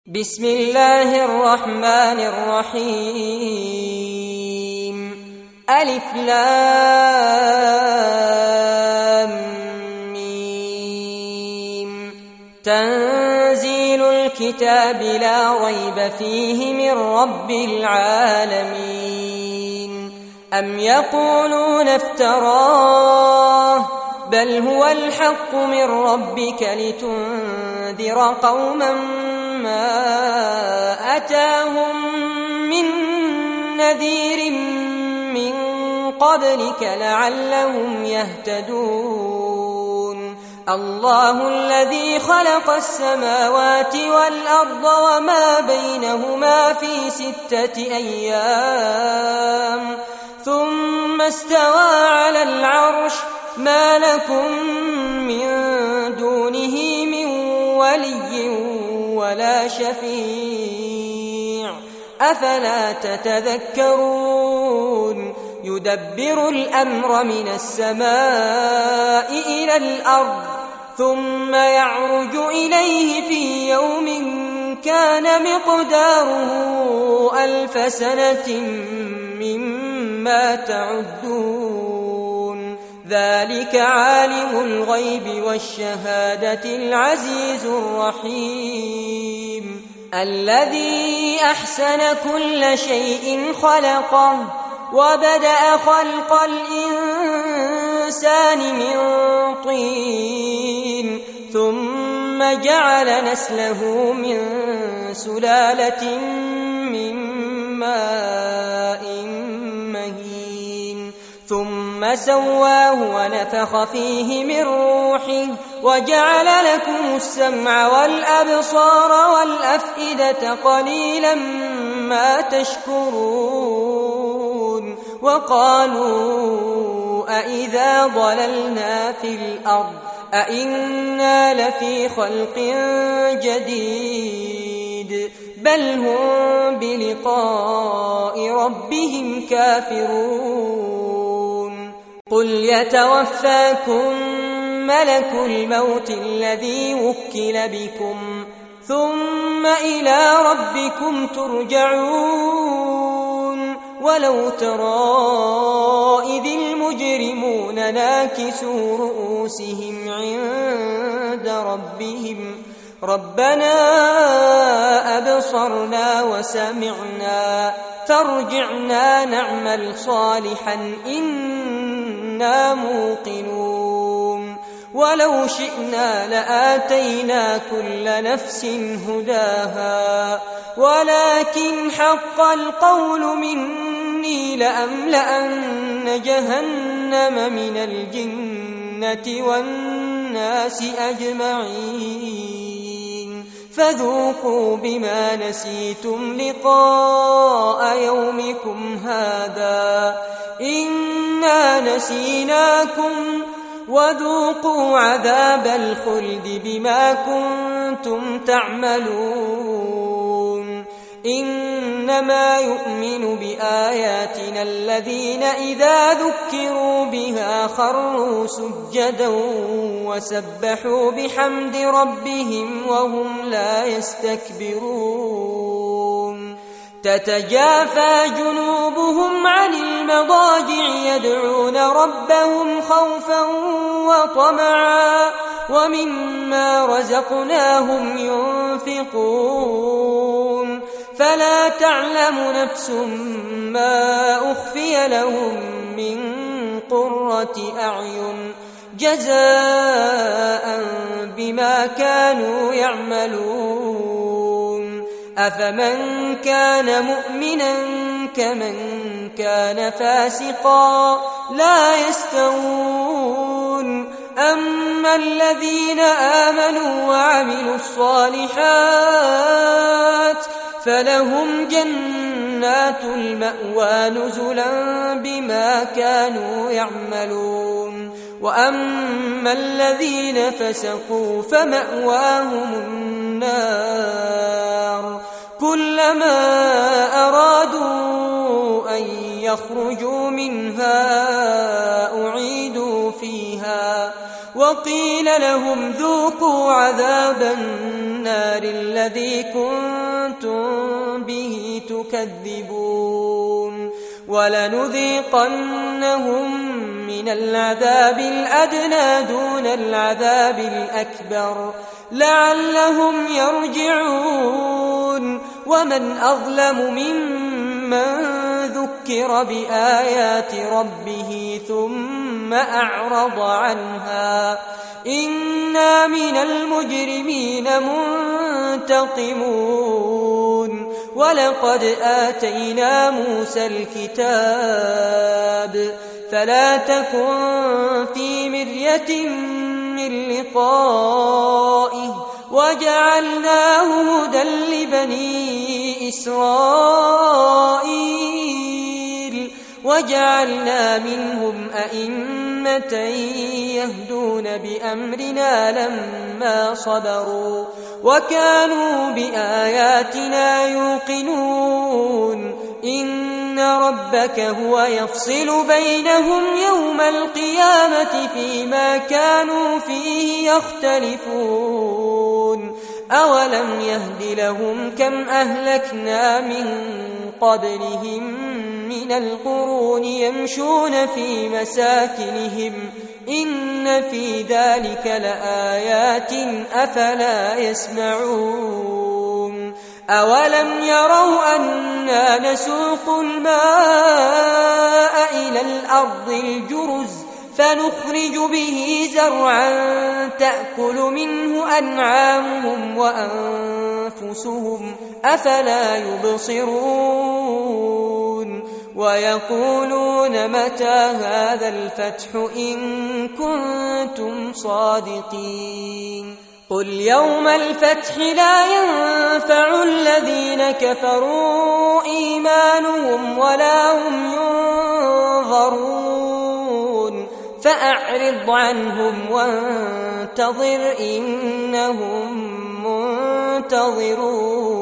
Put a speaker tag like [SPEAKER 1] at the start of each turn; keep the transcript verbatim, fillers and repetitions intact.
[SPEAKER 1] بسم الله الرحمن الرحيم ألف لام ميم تنزيل الكتاب لا ريب فيه من رب العالمين أم يقولون افتراه بل هو الحق من ربك لتنذر قوما ما أتاهم من نذير من قبلك لعلهم يهتدون الله الذي خلق السماوات والأرض وما بينهما في ستة أيام ثم استوى على العرش ما لكم من دونه من ولي ولا شفيع أفلا تتذكرون يدبر الأمر من السماء إلى الأرض ثم يعرج إليه في يوم كان مقداره ألف سنة مما تعدون ذلك عالم الغيب والشهادة العزيز الرحيم الذي أحسن كل شيء خلقه وبدأ خلق الإنسان من طين ثم جعل نسله من سلالة من ماء مهين ثم سواه ونفخ فيه من روحه وجعل لكم السمع والأبصار والأفئدة قليلا ما تشكرون وقالوا أإذا ضللنا في الأرض أإنا لفي خلق جديد بل هم بلقاء ربهم كافرون قل يتوفاكم ملك الموت الذي وكل بكم ثم إلى ربكم ترجعون ولو ترى إذ المجرمون ناكسوا رؤوسهم عند ربهم ربنا أبصرنا وسمعنا فارجعنا نعمل صالحا إنا موقنون ولو شئنا لآتينا كل نفس هداها ولكن حق القول مني لأملأن جهنم من الجنة والناس أجمعين فذوقوا بما نسيتم لقاء يومكم هذا إنا نسيناكم وذوقوا عذاب الخلد بما كنتم تعملون إنما يؤمن بآياتنا الذين إذا ذكروا بها خروا سجدا وسبحوا بحمد ربهم وهم لا يستكبرون تتجافى جنوبهم عن المضاجع يدعون ربهم خوفا وطمعا ومما رزقناهم ينفقون فلا تعلم نفس ما أخفي لهم من قرة أعين جزاء بما كانوا يعملون أفمن كان مؤمنا كمن كان فاسقا لا يستوون أما الذين آمنوا وعملوا الصالحات فلهم جنات المأوى نزلا بما كانوا يعملون وأما الذين فسقوا فمأواهم النار كلما أرادوا أن يخرجوا منها أعيدوا فيها وقيل لهم ذوقوا عذاب النار الذي كنتم به تكذبون ولنذيقنهم من العذاب الأدنى دون العذاب الأكبر لعلهم يرجعون ومن أظلم ممن ذكر بآيات ربه ثم أعرض عنها إنا من المجرمين منتقمون ولقد آتينا موسى الكتاب فلا تكن في مرية من لقائه وجعلناه هدى لبني إسرائيل وجعلنا منهم أئمة يهدون بأمرنا لما صبروا وكانوا بآياتنا يوقنون إن ربك هو يفصل بينهم يوم القيامة فيما كانوا فيه يختلفون أولم يهد لهم كم أهلكنا من قبلهم من القرون يمشون في مساكنهم إن في ذلك لآيات أفلا يسمعون أولم يروا أنا نسوق الماء إلى الأرض الجرز فنخرج به زرعا تأكل منه أنعامهم وأنفسهم أفلا يبصرون ويقولون متى هذا الفتح إن كنتم صادقين قل يوم الفتح لا ينفع الذين كفروا إيمانهم ولا هم ينظرون فأعرض عنهم وانتظر إنهم منتظرون